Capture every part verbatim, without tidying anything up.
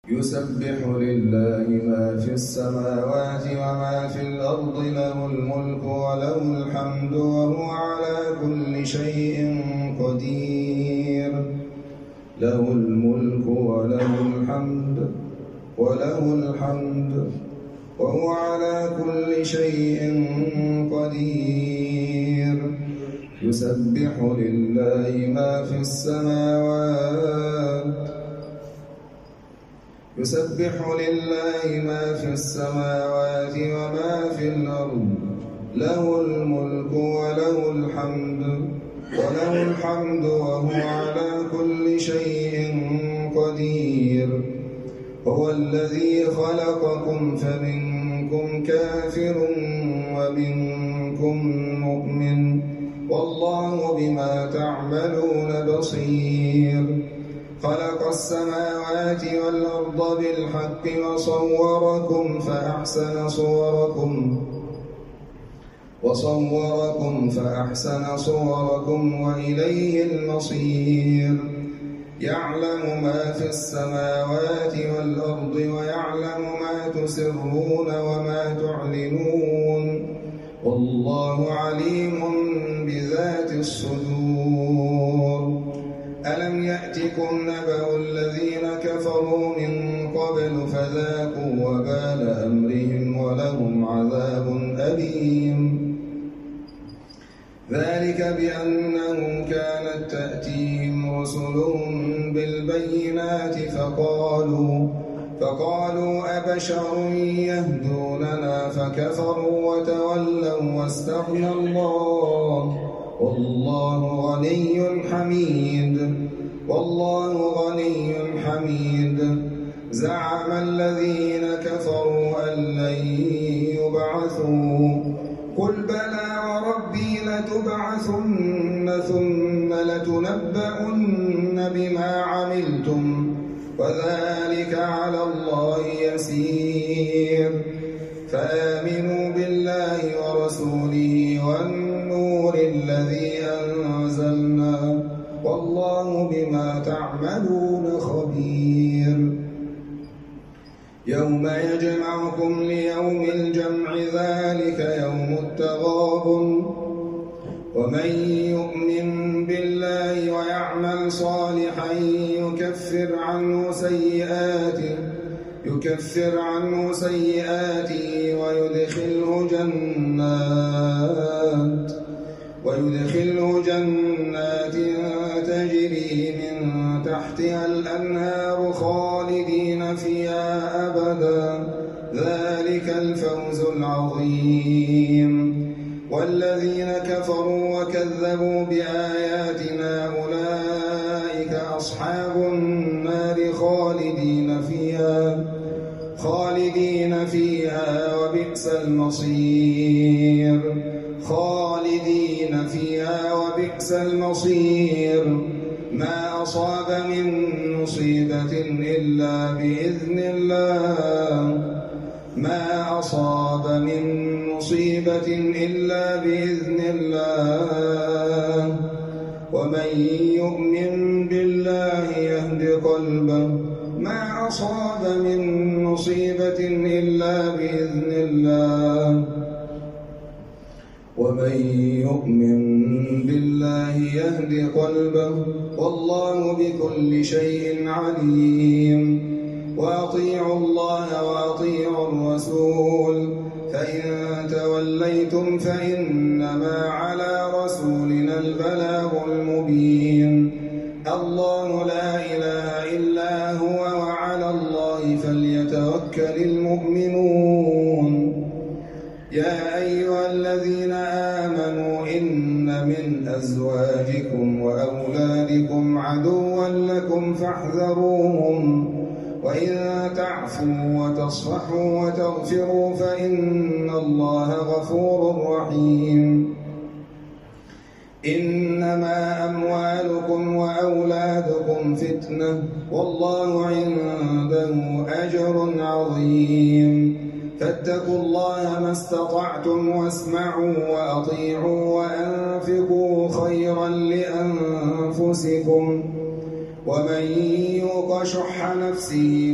يسبح لله ما في السماوات وما في الأرض، له الملك وله الحمد وهو على كل شيء قدير. له الملك وله الحمد وله الحمد وهو على كل شيء قدير. يسبح لله ما في السماوات يسبح لله ما في السماوات وما في الأرض، له الملك وله الحمد وله الحمد وهو على كل شيء قدير. هو الذي خلقكم فمنكم كافر ومنكم مؤمن، والله بما تعملون بصير. خلق السماوات والأرض بالحق وصوركم فأحسن صوركم وصوركم فأحسن صوركم وإليه المصير. يعلم ما في السماوات والأرض ويعلم ما تسرون وما تعلنون، والله عليم بذات الصدور. ألم يأتكم نبأ الذين كفروا من قبل فذاقوا وبال أمرهم ولهم عذاب أليم. ذلك بأنه كانت تأتيهم رسلهم بالبينات فقالوا فقالوا أبشر يهدوننا فكفروا وتولوا واستغنى الله، والله غني حميد والله غني حميد. زعم الذين كفروا أن لن يبعثوا، قل بلى وربي لتبعثن ثم لتنبؤن بما عملتم وذلك على الله يسير. فآمنوا بالله ورسوله والنور الذي أنزلنا، والله بما تعملون خبير. يوم يجمعكم ليوم الجمع ذلك يوم التغابن، ومن يؤمن بالله ويعمل صالحا يكفر عنه سيئاته يكفر عنه سيئاته ويدخله جنات ويدخله جنات تجري من تحتها الأنهار خالدين فيها أبدا، ذلك الفوز العظيم. والذين كفروا وكذبوا بآياتنا أولئك أصحاب النار خالدين فيها خالدين فيها وبئس المصير خالدين فيها وبئس المصير. ما أصاب من مصيبة إلا بإذن الله ما أصاب من مصيبة إلا بإذن الله. ومن يؤمن بالله يهد قلبه، ما أصاب من مصيبة إلا بإذن الله. ومن يؤمن بالله يهد قلبه، والله بكل شيء عليم. وأطيعوا الله وأطيعوا الرسول، فإن توليتم فإنما على رسولنا البلاغ المبين. الله لا إله إلا هو وعلى الله فليتوكل المؤمنون. يا أيها الذين آمنوا إن من أزواجكم وأولادكم عدوا لكم فاحذروهم، وإن تعفوا وتصفحوا وتغفروا فإن الله غفور رحيم. إنما أموالكم وأولادكم فتنة، والله عنده أجر عظيم. فاتقوا الله ما استطعتم واسمعوا وأطيعوا وأنفقوا خيرا لأنفسكم، ومن يوق شح نفسه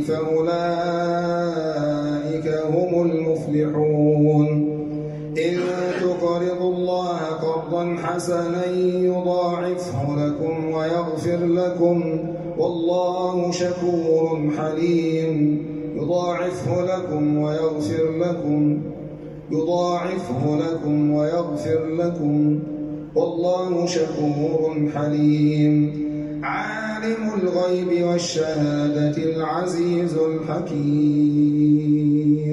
فأولئك هم المفلحون إن تقرضوا الله قرضا حسنا يضاعفه لكم ويغفر لكم والله شكور حليم يضاعفه لكم ويغفر لكم يضاعفه لكم ويغفر لكم والله شكور حليم عالم الغيب والشهادة العزيز الحكيم